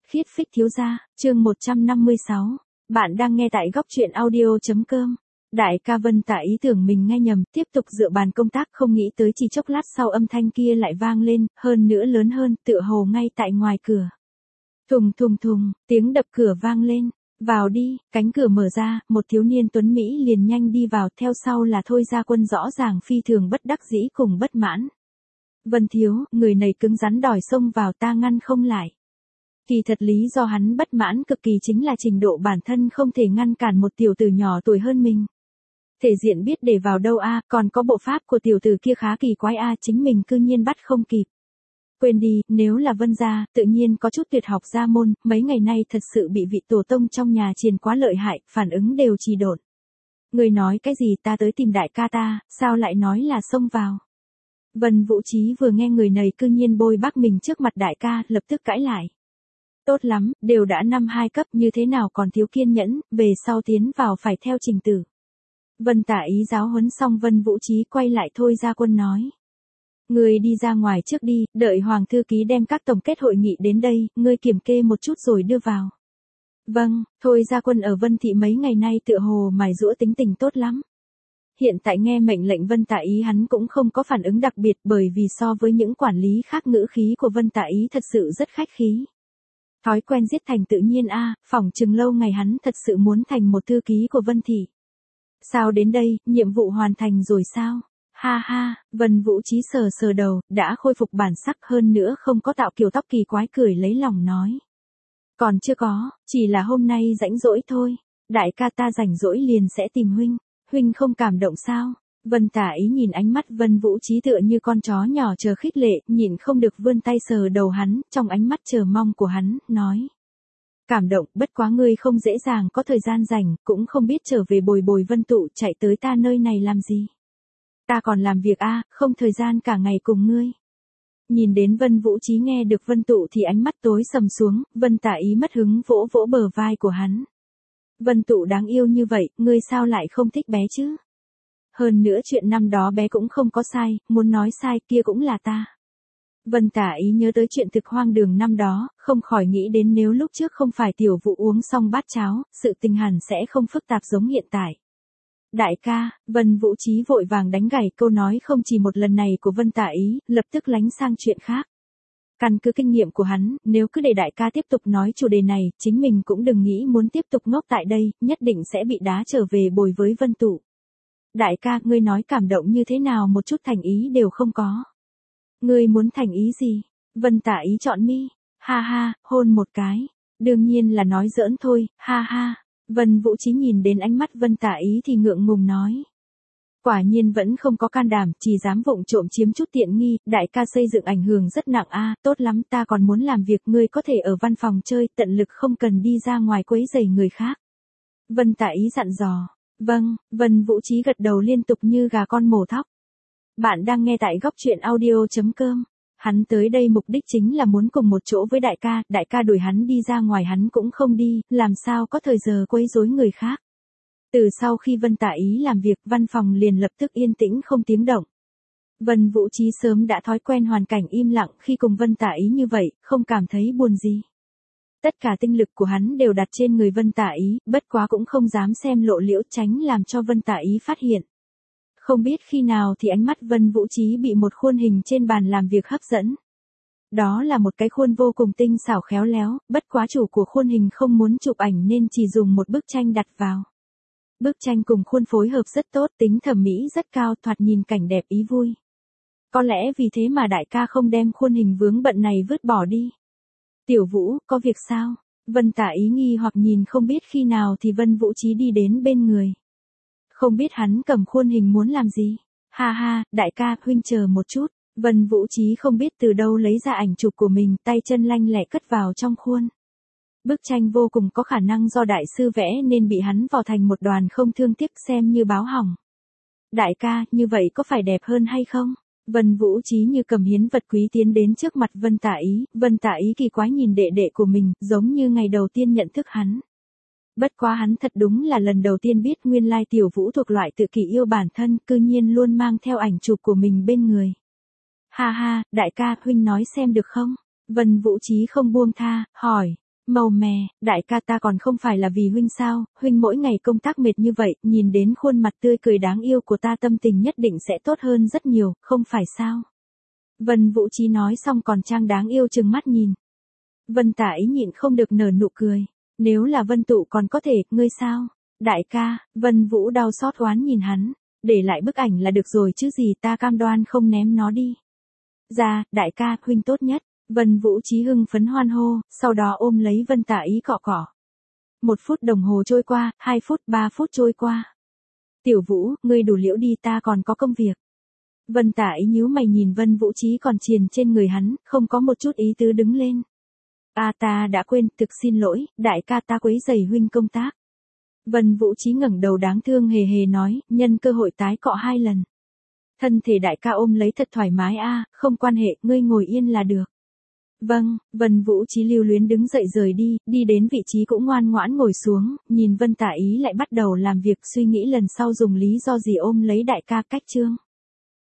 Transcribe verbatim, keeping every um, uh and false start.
Khiết phích thiếu gia, chương một trăm năm mươi sáu. Bạn đang nghe tại góc truyện audio.com. Đại ca Vân Tạ ý tưởng mình nghe nhầm, tiếp tục dựa bàn công tác, không nghĩ tới chỉ chốc lát sau âm thanh kia lại vang lên, hơn nữa lớn hơn, tựa hồ ngay tại ngoài cửa. Thùng thùng thùng, tiếng đập cửa vang lên. Vào đi, cánh cửa mở ra, một thiếu niên tuấn Mỹ liền nhanh đi vào, theo sau là Thôi Gia Quân rõ ràng phi thường bất đắc dĩ cùng bất mãn. Vân thiếu, người này cứng rắn đòi xông vào, ta ngăn không lại. Kỳ thật lý do hắn bất mãn cực kỳ chính là trình độ bản thân không thể ngăn cản một tiểu tử nhỏ tuổi hơn mình. Thể diện biết để vào đâu a, còn có bộ pháp của tiểu tử kia khá kỳ quái a, chính mình cư nhiên bắt không kịp. Quên đi, nếu là Vân gia, tự nhiên có chút tuyệt học gia môn, mấy ngày nay thật sự bị vị tổ tông trong nhà triền quá lợi hại, phản ứng đều trì độn. Người nói cái gì, ta tới tìm đại ca ta, sao lại nói là xông vào. Vân Vũ Trí vừa nghe người này cư nhiên bôi bác mình trước mặt đại ca, lập tức cãi lại. Tốt lắm, đều đã năm hai cấp như thế nào còn thiếu kiên nhẫn, về sau tiến vào phải theo trình tự. Vân Tạ ý giáo huấn xong Vân Vũ Trí quay lại Thôi Gia Quân nói. Ngươi đi ra ngoài trước đi, đợi Hoàng thư ký đem các tổng kết hội nghị đến đây, ngươi kiểm kê một chút rồi đưa vào. Vâng, Thôi Gia Quân ở Vân Thị mấy ngày nay tựa hồ mài giũa tính tình tốt lắm. Hiện tại nghe mệnh lệnh Vân Tạ ý hắn cũng không có phản ứng đặc biệt, bởi vì so với những quản lý khác ngữ khí của Vân Tạ ý thật sự rất khách khí. Thói quen giết thành tự nhiên a, phỏng chừng lâu ngày hắn thật sự muốn thành một thư ký của Vân Thị. Sao đến đây, nhiệm vụ hoàn thành rồi sao? Ha ha, Vân Vũ Trí sờ sờ đầu, đã khôi phục bản sắc hơn nữa không có tạo kiểu tóc kỳ quái, cười lấy lòng nói. Còn chưa có, chỉ là hôm nay rảnh rỗi thôi, đại ca ta rảnh rỗi liền sẽ tìm huynh, huynh không cảm động sao? Vân Tạ ý nhìn ánh mắt Vân Vũ Trí tựa như con chó nhỏ chờ khích lệ, nhìn không được vươn tay sờ đầu hắn, trong ánh mắt chờ mong của hắn, nói. Cảm động, bất quá ngươi không dễ dàng có thời gian rảnh, cũng không biết trở về bồi bồi Vân Tụ chạy tới ta nơi này làm gì. Ta còn làm việc a, không thời gian cả ngày cùng ngươi. Nhìn đến Vân Vũ Trí nghe được Vân Tụ thì ánh mắt tối sầm xuống, Vân Tạ ý mất hứng vỗ vỗ bờ vai của hắn. Vân Tụ đáng yêu như vậy, ngươi sao lại không thích bé chứ? Hơn nữa chuyện năm đó bé cũng không có sai, muốn nói sai kia cũng là ta. Vân Tạ ý nhớ tới chuyện thực hoang đường năm đó, không khỏi nghĩ đến nếu lúc trước không phải tiểu Vũ uống xong bát cháo, sự tình hẳn sẽ không phức tạp giống hiện tại. Đại ca, Vân Vũ Trí vội vàng đánh gãy câu nói không chỉ một lần này của Vân Tạ ý, lập tức lánh sang chuyện khác. Căn cứ kinh nghiệm của hắn, nếu cứ để đại ca tiếp tục nói chủ đề này, chính mình cũng đừng nghĩ muốn tiếp tục ngốc tại đây, nhất định sẽ bị đá trở về bồi với Vân Tụ. Đại ca, ngươi nói cảm động như thế nào một chút thành ý đều không có. Ngươi muốn thành ý gì? Vân Tạ ý chọn mi. Ha ha, hôn một cái. Đương nhiên là nói giỡn thôi, ha ha. Vân Vũ Trí nhìn đến ánh mắt Vân Tạ ý thì ngượng ngùng nói. Quả nhiên vẫn không có can đảm, chỉ dám vụng trộm chiếm chút tiện nghi, đại ca xây dựng ảnh hưởng rất nặng a, tốt lắm, ta còn muốn làm việc, ngươi có thể ở văn phòng chơi, tận lực không cần đi ra ngoài quấy rầy người khác. Vân Tạ ý dặn dò. Vâng, Vân Vũ Trí gật đầu liên tục như gà con mổ thóc. Bạn đang nghe tại góc truyện audio.com. Hắn tới đây mục đích chính là muốn cùng một chỗ với đại ca, đại ca đuổi hắn đi ra ngoài hắn cũng không đi, làm sao có thời giờ quấy rối người khác. Từ sau khi Vân Tạ ý làm việc, văn phòng liền lập tức yên tĩnh không tiếng động. Vân Vũ Trí sớm đã thói quen hoàn cảnh im lặng, khi cùng Vân Tạ ý như vậy, không cảm thấy buồn gì. Tất cả tinh lực của hắn đều đặt trên người Vân Tạ ý, bất quá cũng không dám xem lộ liễu, tránh làm cho Vân Tạ ý phát hiện. Không biết khi nào thì ánh mắt Vân Vũ Trí bị một khuôn hình trên bàn làm việc hấp dẫn. Đó là một cái khuôn vô cùng tinh xảo khéo léo, bất quá chủ của khuôn hình không muốn chụp ảnh nên chỉ dùng một bức tranh đặt vào. Bức tranh cùng khuôn phối hợp rất tốt, tính thẩm mỹ rất cao, thoạt nhìn cảnh đẹp ý vui. Có lẽ vì thế mà đại ca không đem khuôn hình vướng bận này vứt bỏ đi. Tiểu Vũ, có việc sao? Vân Tạ ý nghi hoặc nhìn không biết khi nào thì Vân Vũ Trí đi đến bên người. Không biết hắn cầm khuôn hình muốn làm gì? Ha ha, đại ca, huynh chờ một chút. Vân Vũ Trí không biết từ đâu lấy ra ảnh chụp của mình, tay chân lanh lẹ cất vào trong khuôn. Bức tranh vô cùng có khả năng do đại sư vẽ nên bị hắn vò thành một đoàn không thương tiếc, xem như báo hỏng. Đại ca, như vậy có phải đẹp hơn hay không? Vân Vũ Trí như cầm hiến vật quý tiến đến trước mặt Vân Tạ ý, Vân Tạ ý kỳ quái nhìn đệ đệ của mình, giống như ngày đầu tiên nhận thức hắn. Bất quá hắn thật đúng là lần đầu tiên biết nguyên lai tiểu Vũ thuộc loại tự kỷ yêu bản thân, cư nhiên luôn mang theo ảnh chụp của mình bên người. Ha ha, đại ca, huynh nói xem được không? Vân Vũ Trí không buông tha, hỏi. Màu mè, đại ca ta còn không phải là vì huynh sao, huynh mỗi ngày công tác mệt như vậy, nhìn đến khuôn mặt tươi cười đáng yêu của ta tâm tình nhất định sẽ tốt hơn rất nhiều, không phải sao? Vân Vũ Trí nói xong còn trang đáng yêu trừng mắt nhìn. Vân Tả Ý nhịn không được nở nụ cười. Nếu là Vân Tụ còn có thể, ngươi sao? Đại ca, Vân Vũ đau xót oán nhìn hắn. Để lại bức ảnh là được rồi chứ gì, ta cam đoan không ném nó đi. Ra, đại ca, huynh tốt nhất. Vân Vũ Trí hưng phấn hoan hô, sau đó ôm lấy Vân Tả Ý cọ cọ. Một phút đồng hồ trôi qua, hai phút, ba phút trôi qua. Tiểu Vũ, ngươi đủ liễu đi, ta còn có công việc. Vân Tả Ý nhíu mày nhìn Vân Vũ Trí còn triền trên người hắn, không có một chút ý tứ đứng lên. À ta đã quên, thực xin lỗi, đại ca ta quấy rầy huynh công tác. Vân Vũ Trí ngẩng đầu đáng thương hề hề nói, nhân cơ hội tái cọ hai lần. Thân thể đại ca ôm lấy thật thoải mái a, không quan hệ, ngươi ngồi yên là được. Vâng, Vân Vũ Trí lưu luyến đứng dậy rời đi, đi đến vị trí cũng ngoan ngoãn ngồi xuống, nhìn Vân Tả Ý lại bắt đầu làm việc suy nghĩ lần sau dùng lý do gì ôm lấy đại ca cách trương.